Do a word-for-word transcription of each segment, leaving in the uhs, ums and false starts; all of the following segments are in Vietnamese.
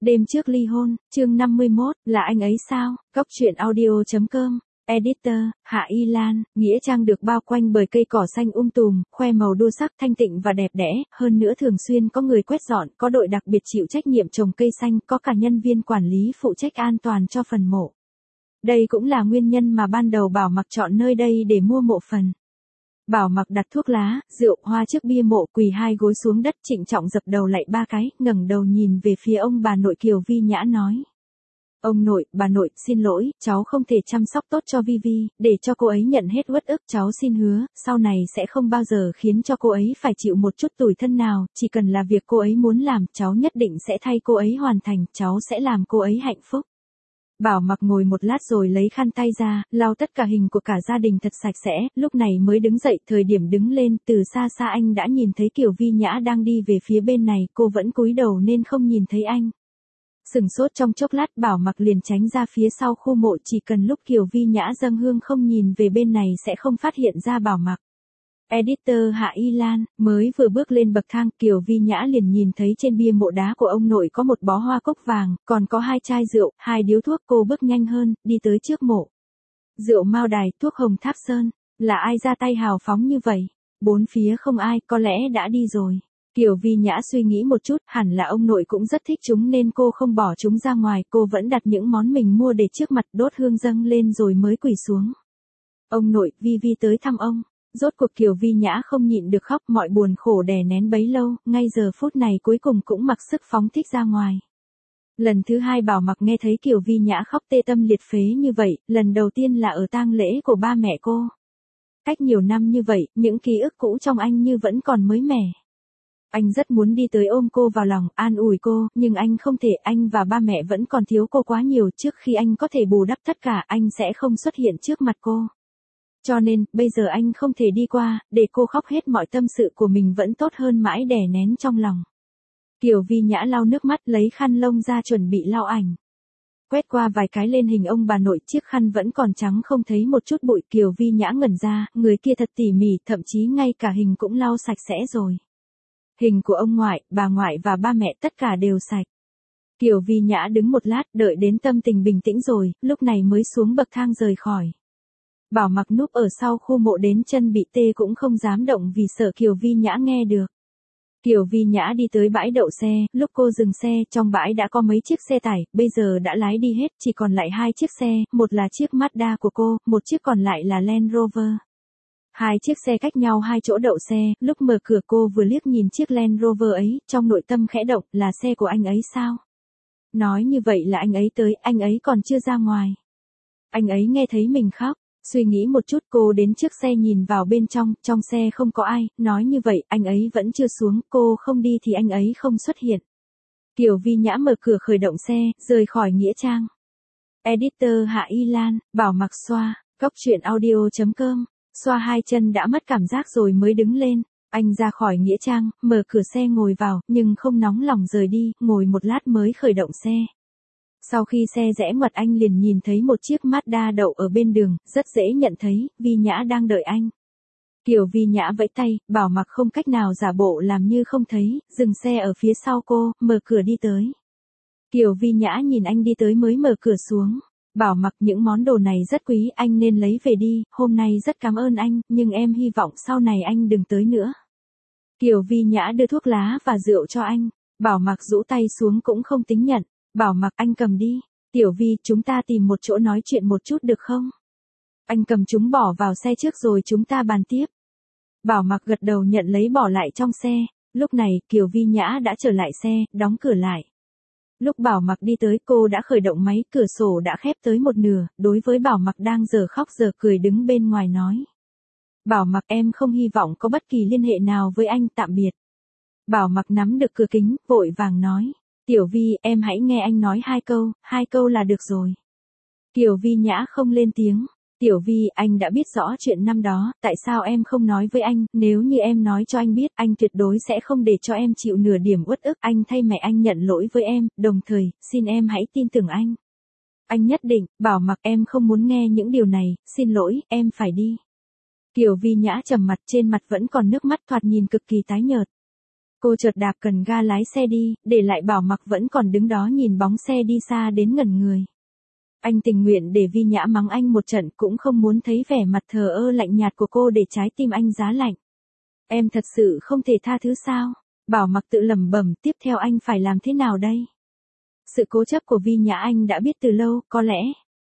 Đêm trước ly hôn, chương năm mươi mốt, là anh ấy sao? Góc truyện audio chấm com. Editor, Hạ Y Lan. Nghĩa trang được bao quanh bởi cây cỏ xanh um tùm, khoe màu đua sắc thanh tịnh và đẹp đẽ, hơn nữa thường xuyên có người quét dọn, có đội đặc biệt chịu trách nhiệm trồng cây xanh, có cả nhân viên quản lý phụ trách an toàn cho phần mộ. Đây cũng là nguyên nhân mà ban đầu Bảo Mặc chọn nơi đây để mua mộ phần. Bảo Mặc đặt thuốc lá, rượu, hoa trước bia mộ, quỳ hai gối xuống đất, trịnh trọng dập đầu lạy ba cái, ngẩng đầu nhìn về phía ông bà nội Kiều Vi Nhã nói: "Ông nội, bà nội, xin lỗi, cháu không thể chăm sóc tốt cho Vi Vi, để cho cô ấy nhận hết uất ức, cháu xin hứa, sau này sẽ không bao giờ khiến cho cô ấy phải chịu một chút tủi thân nào, chỉ cần là việc cô ấy muốn làm, cháu nhất định sẽ thay cô ấy hoàn thành, cháu sẽ làm cô ấy hạnh phúc." Bảo Mặc ngồi một lát rồi lấy khăn tay ra, lau tất cả hình của cả gia đình thật sạch sẽ, lúc này mới đứng dậy, thời điểm đứng lên, từ xa xa anh đã nhìn thấy Kiều Vi Nhã đang đi về phía bên này, cô vẫn cúi đầu nên không nhìn thấy anh. Sừng sốt trong chốc lát, Bảo Mặc liền tránh ra phía sau khu mộ, chỉ cần lúc Kiều Vi Nhã dâng hương không nhìn về bên này sẽ không phát hiện ra Bảo Mặc. Editor Hạ Y Lan. Mới vừa bước lên bậc thang, Kiều Vi Nhã liền nhìn thấy trên bia mộ đá của ông nội có một bó hoa cúc vàng, còn có hai chai rượu, hai điếu thuốc. Cô bước nhanh hơn, đi tới trước mộ. Rượu Mao Đài, thuốc hồng Tháp Sơn, là ai ra tay hào phóng như vậy? Bốn phía không ai, có lẽ đã đi rồi. Kiều Vi Nhã suy nghĩ một chút, hẳn là ông nội cũng rất thích chúng nên cô không bỏ chúng ra ngoài, cô vẫn đặt những món mình mua để trước mặt, đốt hương dâng lên rồi mới quỳ xuống. "Ông nội, Vi Vi tới thăm ông." Rốt cuộc Kiều Vi Nhã không nhịn được khóc, mọi buồn khổ đè nén bấy lâu, ngay giờ phút này cuối cùng cũng mặc sức phóng thích ra ngoài. Lần thứ hai Bảo Mặc nghe thấy Kiều Vi Nhã khóc tê tâm liệt phế như vậy, lần đầu tiên là ở tang lễ của ba mẹ cô. Cách nhiều năm như vậy, những ký ức cũ trong anh như vẫn còn mới mẻ. Anh rất muốn đi tới ôm cô vào lòng, an ủi cô, nhưng anh không thể, anh và ba mẹ vẫn còn thiếu cô quá nhiều, trước khi anh có thể bù đắp tất cả, anh sẽ không xuất hiện trước mặt cô. Cho nên, bây giờ anh không thể đi qua, để cô khóc hết mọi tâm sự của mình vẫn tốt hơn mãi đè nén trong lòng. Kiều Vi Nhã lau nước mắt, lấy khăn lông ra chuẩn bị lau ảnh. Quét qua vài cái lên hình ông bà nội, chiếc khăn vẫn còn trắng không thấy một chút bụi. Kiều Vi Nhã ngẩn ra, người kia thật tỉ mỉ, thậm chí ngay cả hình cũng lau sạch sẽ rồi. Hình của ông ngoại, bà ngoại và ba mẹ tất cả đều sạch. Kiều Vi Nhã đứng một lát, đợi đến tâm tình bình tĩnh rồi, lúc này mới xuống bậc thang rời khỏi. Bảo Mặc núp ở sau khu mộ đến chân bị tê cũng không dám động vì sợ Kiều Vi Nhã nghe được. Kiều Vi Nhã đi tới bãi đậu xe, lúc cô dừng xe, trong bãi đã có mấy chiếc xe tải, bây giờ đã lái đi hết, chỉ còn lại hai chiếc xe, một là chiếc Mazda của cô, một chiếc còn lại là Land Rover. Hai chiếc xe cách nhau hai chỗ đậu xe, lúc mở cửa cô vừa liếc nhìn chiếc Land Rover ấy, trong nội tâm khẽ động, là xe của anh ấy sao? Nói như vậy là anh ấy tới, anh ấy còn chưa ra ngoài. Anh ấy nghe thấy mình khóc. Suy nghĩ một chút, cô đến trước xe nhìn vào bên trong, trong xe không có ai, nói như vậy, anh ấy vẫn chưa xuống, cô không đi thì anh ấy không xuất hiện. Kiều Vi Nhã mở cửa khởi động xe, rời khỏi nghĩa trang. Editor Hạ Y Lan. Bảo Mặc xoa, góc truyện audio chấm com, xoa hai chân đã mất cảm giác rồi mới đứng lên. Anh ra khỏi nghĩa trang, mở cửa xe ngồi vào, nhưng không nóng lòng rời đi, ngồi một lát mới khởi động xe. Sau khi xe rẽ ngoặt anh liền nhìn thấy một chiếc Mazda đậu ở bên đường, rất dễ nhận thấy, Vi Nhã đang đợi anh. Kiều Vi Nhã vẫy tay, Bảo Mặc không cách nào giả bộ làm như không thấy, dừng xe ở phía sau cô, mở cửa đi tới. Kiều Vi Nhã nhìn anh đi tới mới mở cửa xuống. Bảo Mặc, những món đồ này rất quý, anh nên lấy về đi, hôm nay rất cảm ơn anh, nhưng em hy vọng sau này anh đừng tới nữa. Kiều Vi Nhã đưa thuốc lá và rượu cho anh, Bảo Mặc rũ tay xuống cũng không tính nhận. Bảo Mặc, anh cầm đi. Tiểu Vi, chúng ta tìm một chỗ nói chuyện một chút được không? Anh cầm chúng bỏ vào xe trước rồi chúng ta bàn tiếp. Bảo Mặc gật đầu nhận lấy bỏ lại trong xe. Lúc này, Kiều Vi Nhã đã trở lại xe, đóng cửa lại. Lúc Bảo Mặc đi tới, cô đã khởi động máy, cửa sổ đã khép tới một nửa, đối với Bảo Mặc đang giờ khóc giờ cười đứng bên ngoài nói: "Bảo Mặc, em không hy vọng có bất kỳ liên hệ nào với anh, tạm biệt." Bảo Mặc nắm được cửa kính, vội vàng nói: "Tiểu Vi, em hãy nghe anh nói hai câu, hai câu là được rồi." Kiều Vi Nhã không lên tiếng. "Tiểu Vi, anh đã biết rõ chuyện năm đó, tại sao em không nói với anh, nếu như em nói cho anh biết, anh tuyệt đối sẽ không để cho em chịu nửa điểm uất ức, anh thay mẹ anh nhận lỗi với em, đồng thời, xin em hãy tin tưởng anh." Anh nhất định. Bảo Mặc, em không muốn nghe những điều này, xin lỗi, em phải đi. Kiều Vi Nhã trầm mặt, trên mặt vẫn còn nước mắt, thoạt nhìn cực kỳ tái nhợt. Cô chợt đạp cần ga lái xe đi, để lại Bảo Mặc vẫn còn đứng đó nhìn bóng xe đi xa đến ngẩn người. Anh tình nguyện để Vi Nhã mắng anh một trận cũng không muốn thấy vẻ mặt thờ ơ lạnh nhạt của cô để trái tim anh giá lạnh. Em thật sự không thể tha thứ sao? Bảo Mặc tự lẩm bẩm, tiếp theo anh phải làm thế nào đây? Sự cố chấp của Vi Nhã anh đã biết từ lâu, có lẽ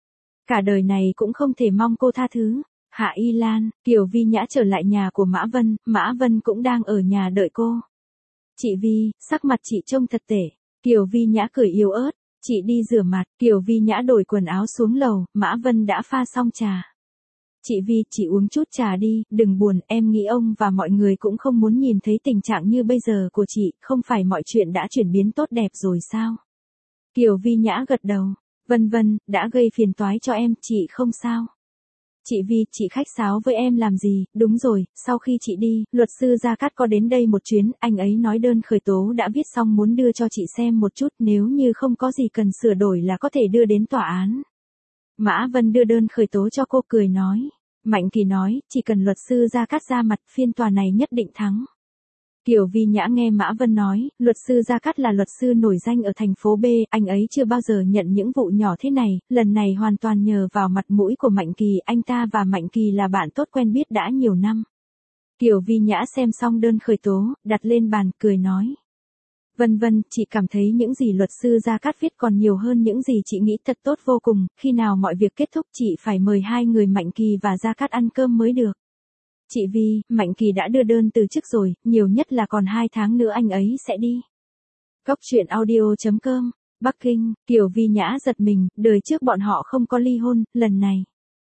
cả đời này cũng không thể mong cô tha thứ. Hạ Y Lan, Kiều Vi Nhã trở lại nhà của Mã Vân, Mã Vân cũng đang ở nhà đợi cô. Chị Vi, sắc mặt chị trông thật tệ. Kiều Vi Nhã cười yếu ớt, chị đi rửa mặt. Kiều Vi Nhã đổi quần áo xuống lầu, Mã Vân đã pha xong trà. Chị Vi, chị uống chút trà đi, đừng buồn, em nghĩ ông và mọi người cũng không muốn nhìn thấy tình trạng như bây giờ của chị, không phải mọi chuyện đã chuyển biến tốt đẹp rồi sao? Kiều Vi Nhã gật đầu, Vân Vân, đã gây phiền toái cho em, chị không sao. Chị Vi, chị khách sáo với em làm gì? Đúng rồi, sau khi chị đi, luật sư Gia Cát có đến đây một chuyến, anh ấy nói đơn khởi tố đã viết xong muốn đưa cho chị xem một chút, nếu như không có gì cần sửa đổi là có thể đưa đến tòa án. Mã Vân đưa đơn khởi tố cho cô, cười nói. Mạnh Kỳ nói, chỉ cần luật sư Gia Cát ra mặt, phiên tòa này nhất định thắng. Kiều Vi Nhã nghe Mã Vân nói, luật sư Gia Cát là luật sư nổi danh ở thành phố B, anh ấy chưa bao giờ nhận những vụ nhỏ thế này, lần này hoàn toàn nhờ vào mặt mũi của Mạnh Kỳ, anh ta và Mạnh Kỳ là bạn tốt quen biết đã nhiều năm. Kiều Vi Nhã xem xong đơn khởi tố, đặt lên bàn, cười nói. Vân Vân, chị cảm thấy những gì luật sư Gia Cát viết còn nhiều hơn những gì chị nghĩ, thật tốt vô cùng, khi nào mọi việc kết thúc chị phải mời hai người Mạnh Kỳ và Gia Cát ăn cơm mới được. Chị Vi, Mạnh Kỳ đã đưa đơn từ chức rồi, nhiều nhất là còn hai tháng nữa anh ấy sẽ đi. Góc truyện audio chấm com, Bắc Kinh, Kiều Vi Nhã giật mình, đời trước bọn họ không có ly hôn, lần này.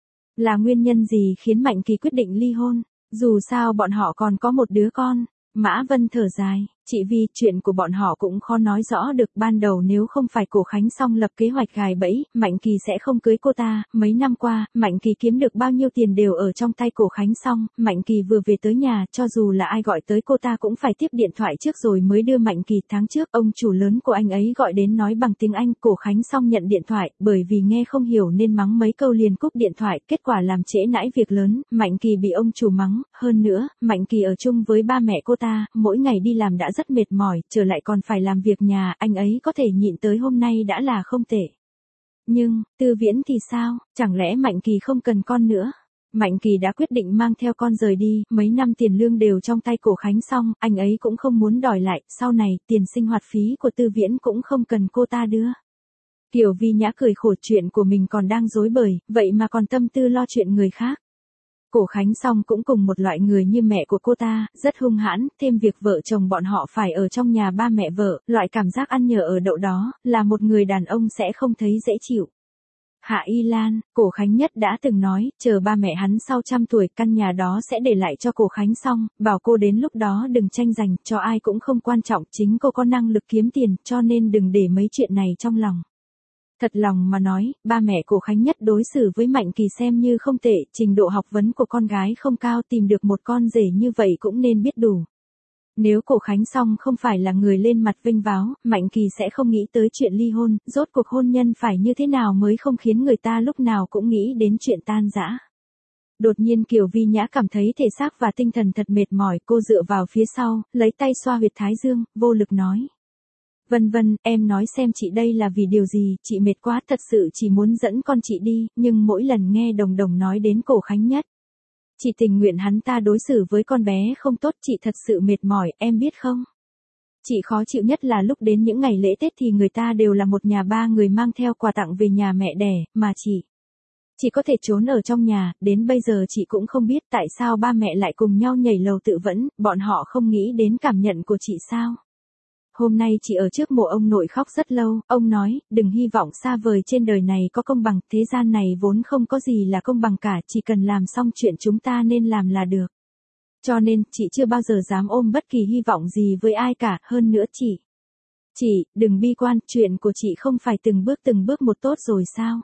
Là nguyên nhân gì khiến Mạnh Kỳ quyết định ly hôn? Dù sao bọn họ còn có một đứa con. Mã Vân thở dài, chị Vi, chuyện của bọn họ cũng khó nói rõ được, ban đầu nếu không phải Cổ Khánh Song lập kế hoạch gài bẫy, Mạnh Kỳ sẽ không cưới cô ta, mấy năm qua, Mạnh Kỳ kiếm được bao nhiêu tiền đều ở trong tay Cổ Khánh Song, Mạnh Kỳ vừa về tới nhà, cho dù là ai gọi tới cô ta cũng phải tiếp điện thoại trước rồi mới đưa Mạnh Kỳ. Tháng trước, ông chủ lớn của anh ấy gọi đến nói bằng tiếng Anh, Cổ Khánh Song nhận điện thoại, bởi vì nghe không hiểu nên mắng mấy câu liền cúp điện thoại, kết quả làm trễ nãi việc lớn, Mạnh Kỳ bị ông chủ mắng, hơn nữa, Mạnh Kỳ ở chung với ba mẹ cô ta, mỗi ngày đi làm đã rất mệt mỏi, trở lại còn phải làm việc nhà, anh ấy có thể nhịn tới hôm nay đã là không tệ. Nhưng, Tư Viễn thì sao, chẳng lẽ Mạnh Kỳ không cần con nữa? Mạnh Kỳ đã quyết định mang theo con rời đi, mấy năm tiền lương đều trong tay Cổ Khánh Song, anh ấy cũng không muốn đòi lại, sau này, tiền sinh hoạt phí của Tư Viễn cũng không cần cô ta đưa. Kiều Vi Nhã cười khổ, chuyện của mình còn đang rối bời, vậy mà còn tâm tư lo chuyện người khác. Cổ Khánh Song cũng cùng một loại người như mẹ của cô ta, rất hung hãn, thêm việc vợ chồng bọn họ phải ở trong nhà ba mẹ vợ, loại cảm giác ăn nhờ ở đậu đó, là một người đàn ông sẽ không thấy dễ chịu. Hạ Y Lan, Cổ Khánh Nhất đã từng nói, chờ ba mẹ hắn sau trăm tuổi, căn nhà đó sẽ để lại cho Cổ Khánh Song, bảo cô đến lúc đó đừng tranh giành, cho ai cũng không quan trọng, chính cô có năng lực kiếm tiền, cho nên đừng để mấy chuyện này trong lòng. Thật lòng mà nói, ba mẹ Cổ Khánh Nhất đối xử với Mạnh Kỳ xem như không tệ, trình độ học vấn của con gái không cao, tìm được một con rể như vậy cũng nên biết đủ. Nếu Cổ Khánh Song không phải là người lên mặt vênh váo, Mạnh Kỳ sẽ không nghĩ tới chuyện ly hôn, rốt cuộc hôn nhân phải như thế nào mới không khiến người ta lúc nào cũng nghĩ đến chuyện tan rã. Đột nhiên Kiều Vi Nhã cảm thấy thể xác và tinh thần thật mệt mỏi, cô dựa vào phía sau, lấy tay xoa huyệt thái dương, vô lực nói. Vân Vân, em nói xem chị đây là vì điều gì, chị mệt quá, thật sự chỉ muốn dẫn con chị đi, nhưng mỗi lần nghe Đồng Đồng nói đến Cổ Khánh Nhất. Chị tình nguyện hắn ta đối xử với con bé không tốt, chị thật sự mệt mỏi, em biết không? Chị khó chịu nhất là lúc đến những ngày lễ Tết thì người ta đều là một nhà ba người mang theo quà tặng về nhà mẹ đẻ, mà chị. Chị có thể trốn ở trong nhà, đến bây giờ chị cũng không biết tại sao ba mẹ lại cùng nhau nhảy lầu tự vẫn, bọn họ không nghĩ đến cảm nhận của chị sao? Hôm nay chị ở trước mộ ông nội khóc rất lâu, ông nói, đừng hy vọng xa vời trên đời này có công bằng, thế gian này vốn không có gì là công bằng cả, chỉ cần làm xong chuyện chúng ta nên làm là được. Cho nên, chị chưa bao giờ dám ôm bất kỳ hy vọng gì với ai cả, hơn nữa chị. Chị, đừng bi quan, chuyện của chị không phải từng bước từng bước một tốt rồi sao?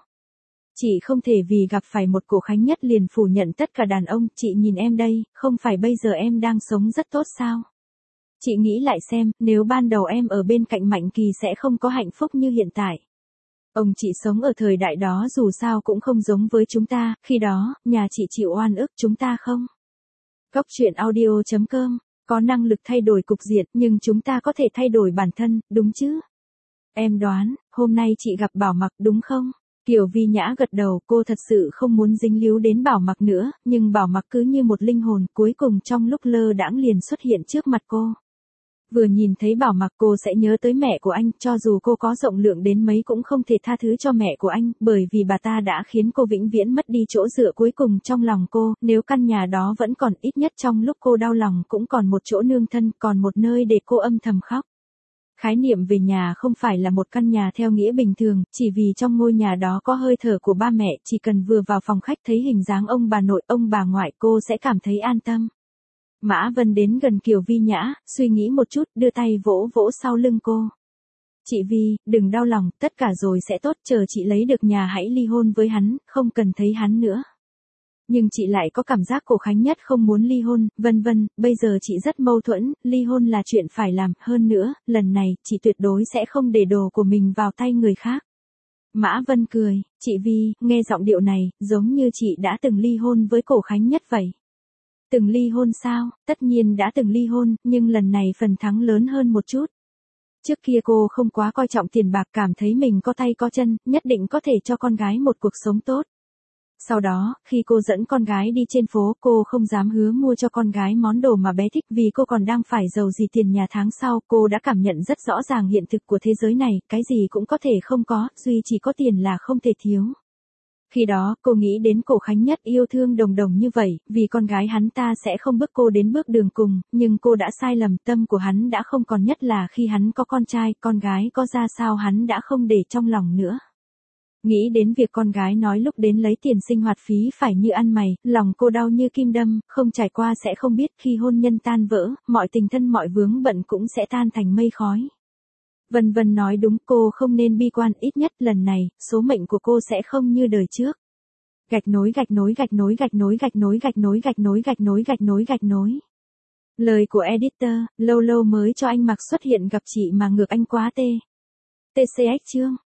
Chị không thể vì gặp phải một Cổ Khánh Nhất liền phủ nhận tất cả đàn ông, chị nhìn em đây, không phải bây giờ em đang sống rất tốt sao? Chị nghĩ lại xem, nếu ban đầu em ở bên cạnh Mạnh Kỳ sẽ không có hạnh phúc như hiện tại. Ông chị sống ở thời đại đó dù sao cũng không giống với chúng ta, khi đó, nhà chị chịu oan ức chúng ta không? Góc truyện audio chấm com có năng lực thay đổi cục diện, nhưng chúng ta có thể thay đổi bản thân, đúng chứ? Em đoán, hôm nay chị gặp Bảo Mặc đúng không? Kiều Vi Nhã gật đầu, cô thật sự không muốn dính líu đến Bảo Mặc nữa, nhưng Bảo Mặc cứ như một linh hồn, cuối cùng trong lúc lơ đãng liền xuất hiện trước mặt cô. Vừa nhìn thấy Bảo Mặc cô sẽ nhớ tới mẹ của anh, cho dù cô có rộng lượng đến mấy cũng không thể tha thứ cho mẹ của anh, bởi vì bà ta đã khiến cô vĩnh viễn mất đi chỗ dựa cuối cùng trong lòng cô, nếu căn nhà đó vẫn còn, ít nhất trong lúc cô đau lòng cũng còn một chỗ nương thân, còn một nơi để cô âm thầm khóc. Khái niệm về nhà không phải là một căn nhà theo nghĩa bình thường, chỉ vì trong ngôi nhà đó có hơi thở của ba mẹ, chỉ cần vừa vào phòng khách thấy hình dáng ông bà nội, ông bà ngoại cô sẽ cảm thấy an tâm. Mã Vân đến gần Kiều Vi Nhã, suy nghĩ một chút, đưa tay vỗ vỗ sau lưng cô. Chị Vi, đừng đau lòng, tất cả rồi sẽ tốt, chờ chị lấy được nhà hãy ly hôn với hắn, không cần thấy hắn nữa. Nhưng chị lại có cảm giác Cổ Khánh Nhất không muốn ly hôn, vân vân, bây giờ chị rất mâu thuẫn, ly hôn là chuyện phải làm, hơn nữa, lần này, chị tuyệt đối sẽ không để đồ của mình vào tay người khác. Mã Vân cười, chị Vi, nghe giọng điệu này, giống như chị đã từng ly hôn với Cổ Khánh Nhất vậy. Từng ly hôn sao? Tất nhiên đã từng ly hôn, nhưng lần này phần thắng lớn hơn một chút. Trước kia cô không quá coi trọng tiền bạc, cảm thấy mình có tay có chân, nhất định có thể cho con gái một cuộc sống tốt. Sau đó, khi cô dẫn con gái đi trên phố, cô không dám hứa mua cho con gái món đồ mà bé thích vì cô còn đang phải giàu gì tiền nhà tháng sau. Cô đã cảm nhận rất rõ ràng hiện thực của thế giới này, cái gì cũng có thể không có, duy chỉ có tiền là không thể thiếu. Khi đó, cô nghĩ đến Cổ Khánh Nhất yêu thương Đồng Đồng như vậy, vì con gái hắn ta sẽ không bước cô đến bước đường cùng, nhưng cô đã sai lầm, tâm của hắn đã không còn, nhất là khi hắn có con trai, con gái có ra sao hắn đã không để trong lòng nữa. Nghĩ đến việc con gái nói lúc đến lấy tiền sinh hoạt phí phải như ăn mày, lòng cô đau như kim đâm, không trải qua sẽ không biết khi hôn nhân tan vỡ, mọi tình thân mọi vướng bận cũng sẽ tan thành mây khói. Vân Vân nói đúng, cô không nên bi quan, ít nhất lần này, số mệnh của cô sẽ không như đời trước. Gạch nối gạch nối gạch nối gạch nối gạch nối gạch nối gạch nối gạch nối gạch nối gạch nối. Lời của editor, lâu lâu mới cho anh Mặc xuất hiện gặp chị mà ngược anh quá tê. tê xê ích chương.